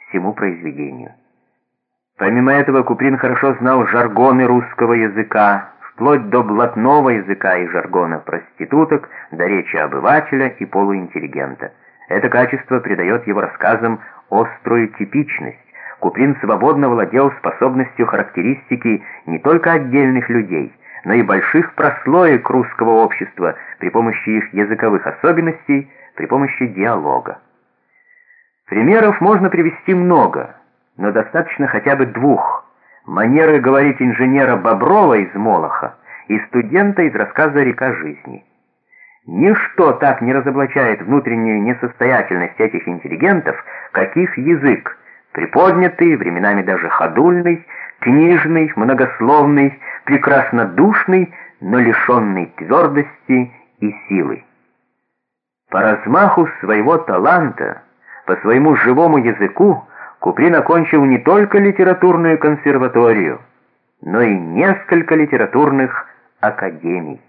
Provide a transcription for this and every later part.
всему произведению. Помимо этого, Куприн хорошо знал жаргоны русского языка, вплоть до блатного языка и жаргона проституток, до речи обывателя и полуинтеллигента. Это качество придает его рассказам острую типичность. Куприн свободно владел способностью характеристики не только отдельных людей, но и больших прослоек русского общества при помощи их языковых особенностей, при помощи диалога. Примеров можно привести много, но достаточно хотя бы двух: манеры говорить инженера Боброва из «Молоха» и студента из рассказа «Река жизни». Ничто так не разоблачает внутреннюю несостоятельность этих интеллигентов, как их язык, приподнятый, временами даже ходульный, книжный, многословный, прекраснодушный, но лишенный твердости и силы. По размаху своего таланта, по своему живому языку Куприн окончил не только литературную консерваторию, но и несколько литературных академий.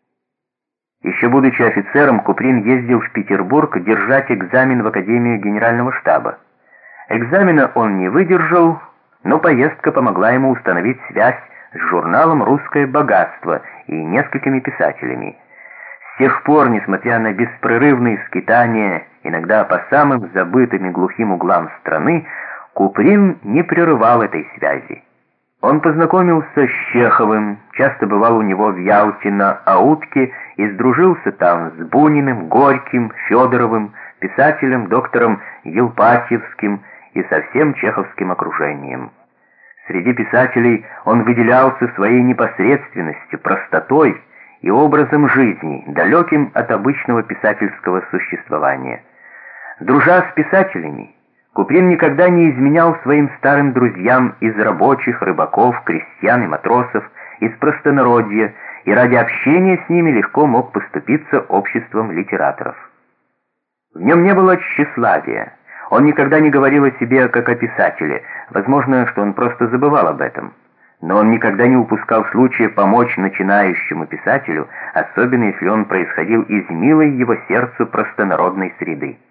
Еще будучи офицером, Куприн ездил в Петербург держать экзамен в Академию Генерального штаба. Экзамена он не выдержал, но поездка помогла ему установить связь с журналом «Русское богатство» и несколькими писателями. С тех пор, несмотря на беспрерывные скитания, иногда по самым забытым и глухим углам страны, Куприн не прерывал этой связи. Он познакомился с Чеховым, часто бывал у него в Ялте на Аутке и сдружился там с Буниным, Горьким, Федоровым, писателем, доктором Елпатьевским и со всем чеховским окружением. Среди писателей он выделялся своей непосредственностью, простотой и образом жизни, далеким от обычного писательского существования. Дружа с писателями, Куприн никогда не изменял своим старым друзьям из рабочих, рыбаков, крестьян и матросов, из простонародья, и ради общения с ними легко мог поступиться обществом литераторов. В нем не было тщеславия. Он никогда не говорил о себе как о писателе, возможно, что он просто забывал об этом. Но он никогда не упускал случая помочь начинающему писателю, особенно если он происходил из милой его сердцу простонародной среды.